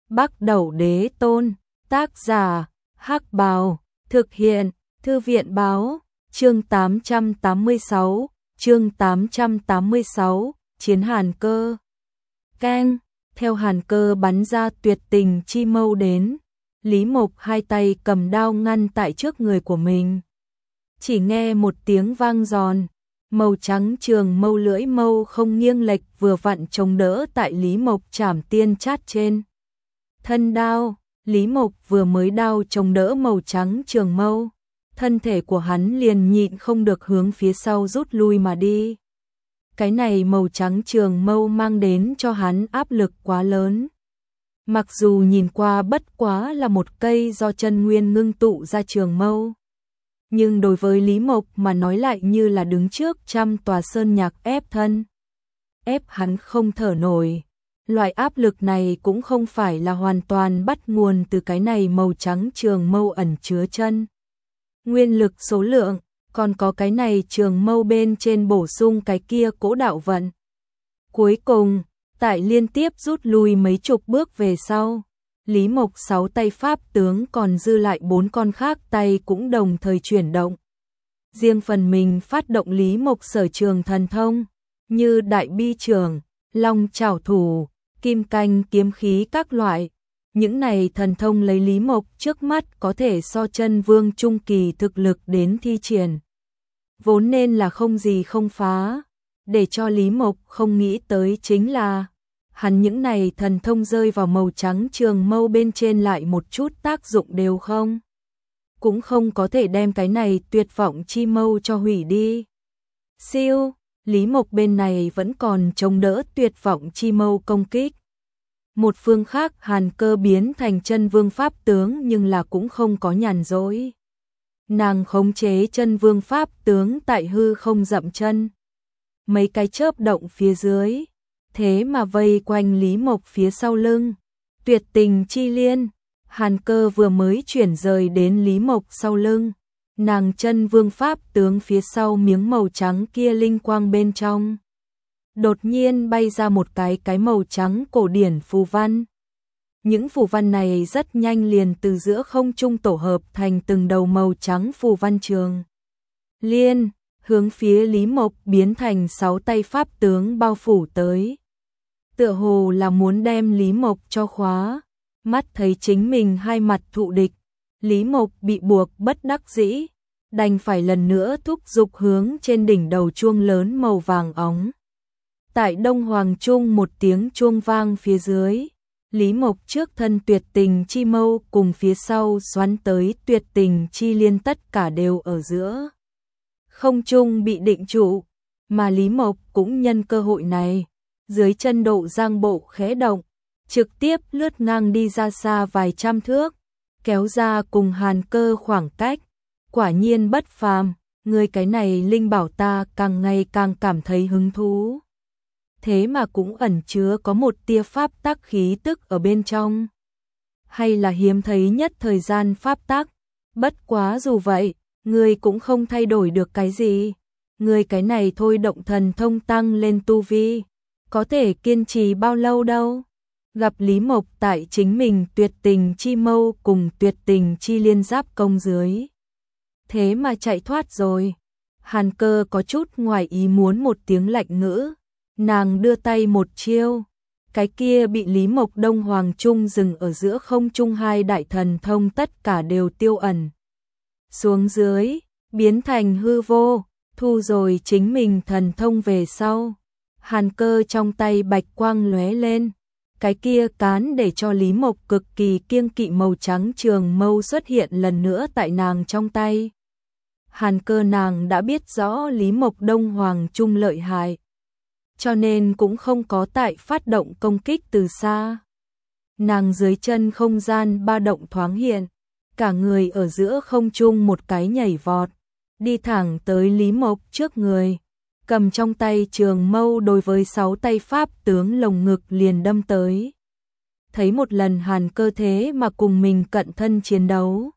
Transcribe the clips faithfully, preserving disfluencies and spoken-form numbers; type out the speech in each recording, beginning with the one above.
Bắc Đẩu Đế Tôn, tác giả, Hắc Bào, thực hiện, Thư viện Báo, chương tám trăm tám mươi sáu, chương tám trăm tám mươi sáu, Chiến Hàn Cơ. Keng, theo Hàn Cơ bắn ra tuyệt tình chi mâu đến, Lý Mộc hai tay cầm đao ngăn tại trước người của mình. Chỉ nghe một tiếng vang giòn, màu trắng trường mâu lưỡi mâu không nghiêng lệch vừa vặn chống đỡ tại Lý Mộc trảm tiên chát trên thân đao. Lý Mộc vừa mới đao chống đỡ màu trắng trường mâu, thân thể của hắn liền nhịn không được hướng phía sau rút lui mà đi. Cái này màu trắng trường mâu mang đến cho hắn áp lực quá lớn. Mặc dù nhìn qua bất quá là một cây do chân nguyên ngưng tụ ra trường mâu, nhưng đối với Lý Mộc mà nói lại như là đứng trước trăm tòa sơn nhạc ép thân, ép hắn không thở nổi. Loại áp lực này cũng không phải là hoàn toàn bắt nguồn từ cái này màu trắng trường mâu ẩn chứa chân nguyên lực số lượng, còn có cái này trường mâu bên trên bổ sung cái kia cỗ đạo vận. Cuối cùng, tại liên tiếp rút lui mấy chục bước về sau, Lý Mộc sáu tay pháp tướng còn dư lại bốn con khác tay cũng đồng thời chuyển động. Riêng phần mình phát động Lý Mộc sở trường thần thông, như đại bi trường, long trảo thủ, kim canh kiếm khí các loại. Những này thần thông lấy Lý Mộc trước mắt có thể so chân vương trung kỳ thực lực đến thi triển, vốn nên là không gì không phá. Để cho Lý Mộc không nghĩ tới chính là hắn những này thần thông rơi vào màu trắng trường mâu bên trên lại một chút tác dụng đều không. Cũng không có thể đem cái này tuyệt vọng chi mâu cho hủy đi. Siêu, Lý Mộc bên này vẫn còn chống đỡ tuyệt vọng chi mâu công kích. Một phương khác Hàn Cơ biến thành chân vương pháp tướng nhưng là cũng không có nhàn rỗi. Nàng khống chế chân vương pháp tướng tại hư không dậm chân. Mấy cái chớp động phía dưới, thế mà vây quanh Lý Mộc phía sau lưng. Tuyệt tình chi liên, Hàn Cơ vừa mới chuyển rời đến Lý Mộc sau lưng. Nàng chân vương pháp tướng phía sau miếng màu trắng kia linh quang bên trong. Đột nhiên bay ra một cái cái màu trắng cổ điển phù văn. Những phù văn này rất nhanh liền từ giữa không trung tổ hợp thành từng đầu màu trắng phù văn trường liên, hướng phía Lý Mộc biến thành sáu tay pháp tướng bao phủ tới. Tựa hồ là muốn đem Lý Mộc cho khóa. Mắt thấy chính mình hai mặt thụ địch, Lý Mộc bị buộc bất đắc dĩ, đành phải lần nữa thúc giục hướng trên đỉnh đầu chuông lớn màu vàng óng. Tại Đông Hoàng Trung một tiếng chuông vang phía dưới, Lý Mộc trước thân tuyệt tình chi mâu cùng phía sau xoắn tới tuyệt tình chi liên tất cả đều ở giữa không trung bị định trụ, mà Lý Mộc cũng nhân cơ hội này, dưới chân độ giang bộ khẽ động, trực tiếp lướt ngang đi ra xa vài trăm thước, kéo ra cùng Hàn Cơ khoảng cách. Quả nhiên bất phàm, người cái này linh bảo ta càng ngày càng cảm thấy hứng thú. Thế mà cũng ẩn chứa có một tia pháp tắc khí tức ở bên trong. Hay là hiếm thấy nhất thời gian pháp tắc. Bất quá dù vậy, người cũng không thay đổi được cái gì. Người cái này thôi động thần thông tăng lên tu vi, có thể kiên trì bao lâu đâu. Gặp Lý Mộc tại chính mình tuyệt tình chi mâu cùng tuyệt tình chi liên giáp công dưới. Thế mà chạy thoát rồi. Hàn Cơ có chút ngoài ý muốn một tiếng lạnh ngữ. Nàng đưa tay một chiêu, cái kia bị Lý Mộc Đông Hoàng Trung dừng ở giữa không trung hai đại thần thông tất cả đều tiêu ẩn xuống dưới, biến thành hư vô, thu rồi chính mình thần thông về sau. Hàn Cơ trong tay bạch quang lóe lên, cái kia cán để cho Lý Mộc cực kỳ kiêng kỵ màu trắng trường mâu xuất hiện lần nữa tại nàng trong tay. Hàn Cơ nàng đã biết rõ Lý Mộc Đông Hoàng Trung lợi hại, cho nên cũng không có tại phát động công kích từ xa. Nàng dưới chân không gian ba động thoáng hiện, cả người ở giữa không trung một cái nhảy vọt, đi thẳng tới Lý Mộc trước người, cầm trong tay trường mâu đối với sáu tay pháp tướng lồng ngực liền đâm tới. Thấy một lần Hàn Cơ thế mà cùng mình cận thân chiến đấu,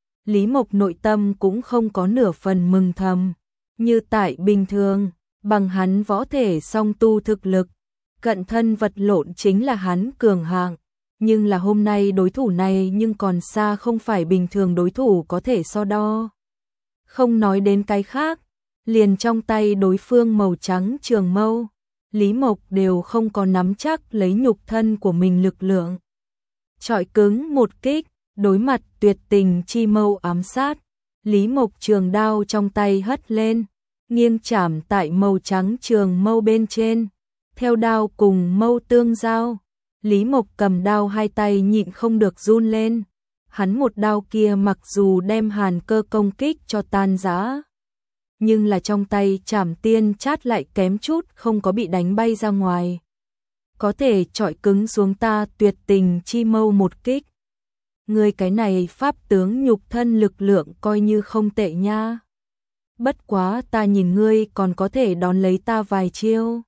Lý Mộc nội tâm cũng không có nửa phần mừng thầm, như tại bình thường. Bằng hắn võ thể song tu thực lực, cận thân vật lộn chính là hắn cường hạng, Nhưng là hôm nay đối thủ này nhưng còn xa không phải bình thường đối thủ có thể so đo. Không nói đến cái khác, liền trong tay đối phương màu trắng trường mâu, Lý Mộc đều không có nắm chắc lấy nhục thân của mình lực lượng. Chọi cứng một kích, đối mặt tuyệt tình chi mâu ám sát, Lý Mộc trường đao trong tay hất lên, nghiêng chạm tại màu trắng trường mâu bên trên, theo đao cùng mâu tương giao, Lý Mộc cầm đao hai tay nhịn không được run lên. Hắn một đao kia mặc dù đem Hàn Cơ công kích cho tan rã, nhưng là trong tay Trảm Tiên chát lại kém chút không có bị đánh bay ra ngoài. Có thể chọi cứng xuống ta tuyệt tình chi mâu một kích. Ngươi cái này pháp tướng nhục thân lực lượng coi như không tệ nha. Bất quá ta nhìn ngươi còn có thể đón lấy ta vài chiêu.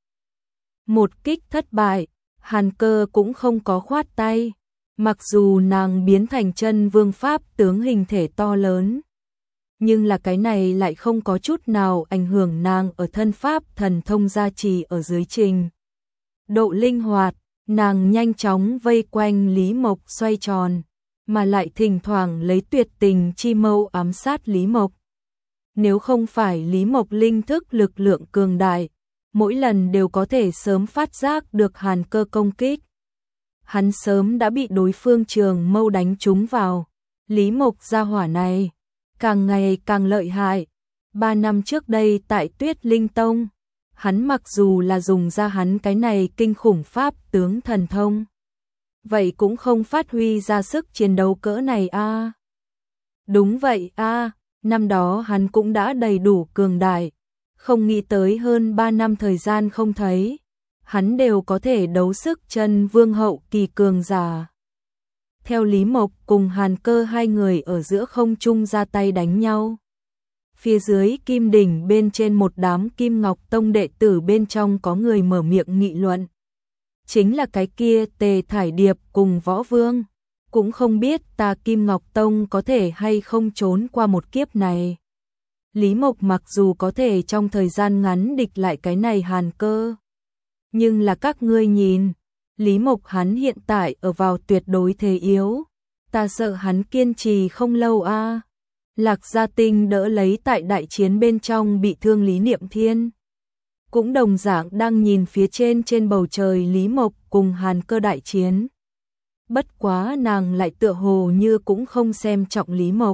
Một kích thất bại, Hàn Cơ cũng không có khoát tay. Mặc dù nàng biến thành chân vương pháp tướng hình thể to lớn, nhưng là cái này lại không có chút nào ảnh hưởng nàng ở thân pháp thần thông gia trì ở dưới trình. Độ linh hoạt, nàng nhanh chóng vây quanh Lý Mộc xoay tròn, mà lại thỉnh thoảng lấy tuyệt tình chi mâu ám sát Lý Mộc. Nếu không phải Lý Mộc linh thức lực lượng cường đại, mỗi lần đều có thể sớm phát giác được Hàn Cơ công kích. Hắn sớm đã bị đối phương trường mâu đánh trúng vào. Lý Mộc gia hỏa này càng ngày càng lợi hại. Ba năm trước đây tại Tuyết Linh Tông, hắn mặc dù là dùng ra hắn cái này kinh khủng pháp tướng thần thông, vậy cũng không phát huy ra sức chiến đấu cỡ này a. À. Đúng vậy a, à, năm đó hắn cũng đã đầy đủ cường đại, không nghĩ tới hơn ba năm thời gian không thấy, hắn đều có thể đấu sức chân vương hậu kỳ cường giả. Theo Lý Mộc cùng Hàn Cơ hai người ở giữa không trung ra tay đánh nhau. Phía dưới kim đỉnh bên trên một đám Kim Ngọc Tông đệ tử bên trong có người mở miệng nghị luận. Chính là cái kia Tề Thải Điệp cùng Võ Vương. Cũng không biết ta Kim Ngọc Tông có thể hay không trốn qua một kiếp này. Lý Mộc mặc dù có thể trong thời gian ngắn địch lại cái này Hàn Cơ, nhưng là các ngươi nhìn, Lý Mộc hắn hiện tại ở vào tuyệt đối thế yếu, ta sợ hắn kiên trì không lâu a. À. Lạc Gia Tinh đỡ lấy tại đại chiến bên trong bị thương Lý Niệm Thiên, cũng đồng dạng đang nhìn phía trên trên bầu trời Lý Mộc cùng Hàn Cơ đại chiến. Bất quá nàng lại tựa hồ như cũng không xem trọng Lý Mộc.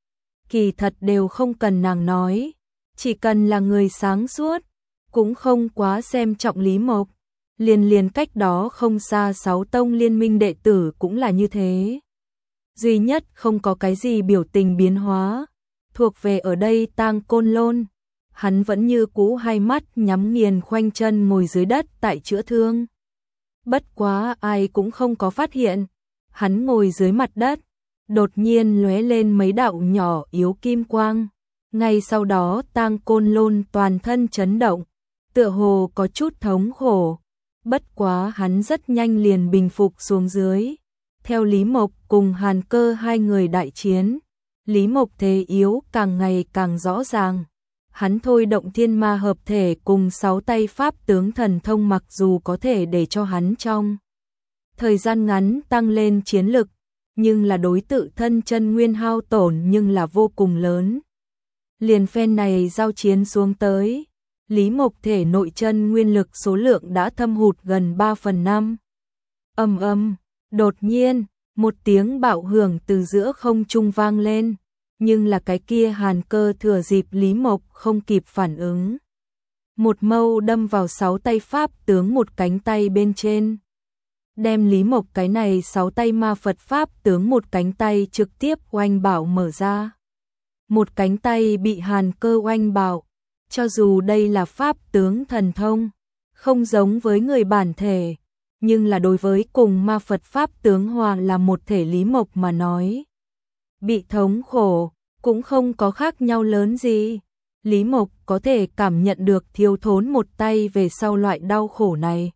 Kỳ thật đều không cần nàng nói, chỉ cần là người sáng suốt, cũng không quá xem trọng Lý Mộc. Liền liền cách đó không xa sáu tông liên minh đệ tử cũng là như thế. Duy nhất không có cái gì biểu tình biến hóa, thuộc về ở đây Tang Côn Lôn. Hắn vẫn như cũ hai mắt nhắm nghiền khoanh chân ngồi dưới đất tại chữa thương. Bất quá ai cũng không có phát hiện, hắn ngồi dưới mặt đất, đột nhiên lóe lên mấy đạo nhỏ yếu kim quang. Ngay sau đó Tang Côn Lôn toàn thân chấn động, tựa hồ có chút thống khổ. Bất quá hắn rất nhanh liền bình phục xuống dưới. Theo Lý Mộc cùng Hàn Cơ hai người đại chiến, Lý Mộc thế yếu càng ngày càng rõ ràng. Hắn thôi động thiên ma hợp thể cùng sáu tay pháp tướng thần thông mặc dù có thể để cho hắn trong thời gian ngắn tăng lên chiến lực, nhưng là đối tự thân chân nguyên hao tổn nhưng là vô cùng lớn. Liền phen này giao chiến xuống tới, Lý Mộc thể nội chân nguyên lực số lượng đã thâm hụt gần ba phần năm. Ầm ầm, đột nhiên, một tiếng bạo hưởng từ giữa không trung vang lên, nhưng là cái kia Hàn Cơ thừa dịp Lý Mộc không kịp phản ứng. Một mâu đâm vào sáu tay pháp tướng một cánh tay bên trên. Đem Lý Mộc cái này sáu tay ma Phật pháp tướng một cánh tay trực tiếp oanh bảo mở ra. Một cánh tay bị Hàn Cơ oanh bảo. Cho dù đây là pháp tướng thần thông, không giống với người bản thể, nhưng là đối với cùng ma Phật pháp tướng hòa là một thể Lý Mộc mà nói, bị thống khổ, cũng không có khác nhau lớn gì. Lý Mộc có thể cảm nhận được thiếu thốn một tay về sau loại đau khổ này.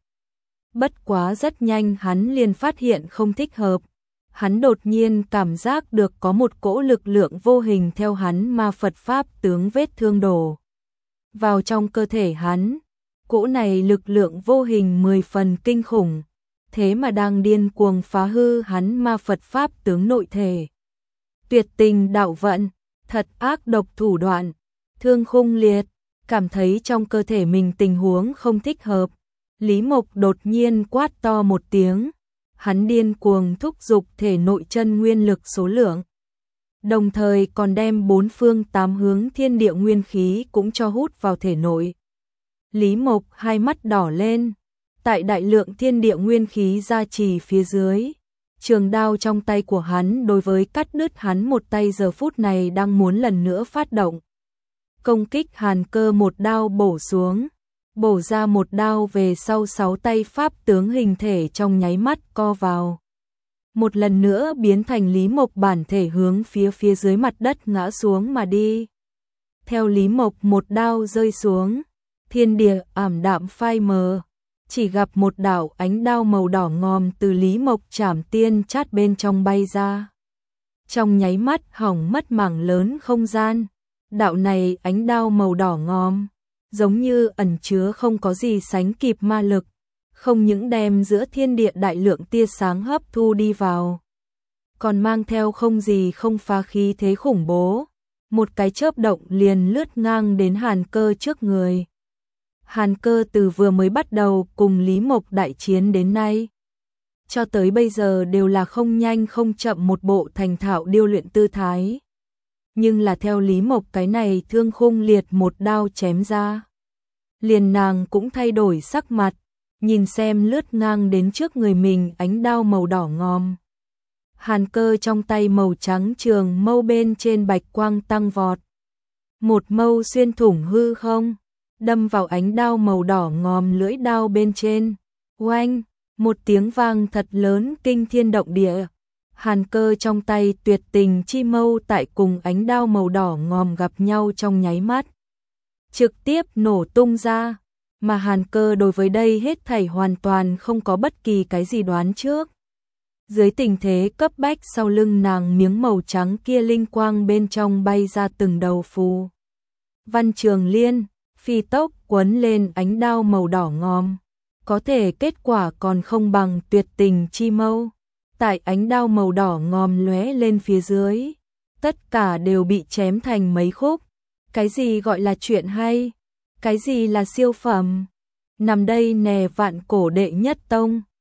Bất quá rất nhanh hắn liền phát hiện không thích hợp. Hắn đột nhiên cảm giác được có một cỗ lực lượng vô hình theo hắn ma Phật pháp tướng vết thương đổ vào trong cơ thể hắn. Cỗ này lực lượng vô hình mười phần kinh khủng, thế mà đang điên cuồng phá hư hắn ma Phật Pháp tướng nội thể. Tuyệt tình đạo vận, thật ác độc thủ đoạn, Thương Khung Liệt, cảm thấy trong cơ thể mình tình huống không thích hợp. Lý Mộc đột nhiên quát to một tiếng, hắn điên cuồng thúc giục thể nội chân nguyên lực số lượng. Đồng thời còn đem bốn phương tám hướng thiên địa nguyên khí cũng cho hút vào thể nội. Lý Mộc hai mắt đỏ lên, tại đại lượng thiên địa nguyên khí gia trì phía dưới. Trường đao trong tay của hắn đối với cắt đứt hắn một tay giờ phút này đang muốn lần nữa phát động. Công kích Hàn Cơ một đao bổ xuống, bổ ra một đao về sau sáu tay pháp tướng hình thể trong nháy mắt co vào. Một lần nữa biến thành Lý Mộc bản thể hướng phía phía dưới mặt đất ngã xuống mà đi. Theo Lý Mộc một đao rơi xuống, thiên địa ảm đạm phai mờ, chỉ gặp một đạo ánh đao màu đỏ ngòm từ Lý Mộc trảm tiên chát bên trong bay ra. Trong nháy mắt hỏng mất mảng lớn không gian, đạo này ánh đao màu đỏ ngòm, giống như ẩn chứa không có gì sánh kịp ma lực, không những đem giữa thiên địa đại lượng tia sáng hấp thu đi vào, còn mang theo không gì không phá khí thế khủng bố, một cái chớp động liền lướt ngang đến Hàn Cơ trước người. Hàn Cơ từ vừa mới bắt đầu cùng Lý Mộc đại chiến đến nay, cho tới bây giờ đều là không nhanh không chậm một bộ thành thạo điêu luyện tư thái. Nhưng là theo Lý Mộc cái này Thương Khung Liệt một đao chém ra, liền nàng cũng thay đổi sắc mặt, nhìn xem lướt ngang đến trước người mình ánh đao màu đỏ ngòm. Hàn Cơ trong tay màu trắng trường mâu bên trên bạch quang tăng vọt. Một mâu xuyên thủng hư không, đâm vào ánh đao màu đỏ ngòm lưỡi đao bên trên. Oanh, một tiếng vang thật lớn kinh thiên động địa. Hàn Cơ trong tay tuyệt tình chi mâu tại cùng ánh đao màu đỏ ngòm gặp nhau trong nháy mắt, trực tiếp nổ tung ra, mà Hàn Cơ đối với đây hết thảy hoàn toàn không có bất kỳ cái gì đoán trước. Dưới tình thế cấp bách sau lưng nàng miếng màu trắng kia linh quang bên trong bay ra từng đầu phù văn trường liên, phi tốc quấn lên ánh đao màu đỏ ngòm, có thể kết quả còn không bằng tuyệt tình chi mâu. Tại ánh đao màu đỏ ngòm lóe lên phía dưới, tất cả đều bị chém thành mấy khúc. Cái gì gọi là chuyện hay? Cái gì là siêu phẩm? Nằm đây nè vạn cổ đệ nhất tông.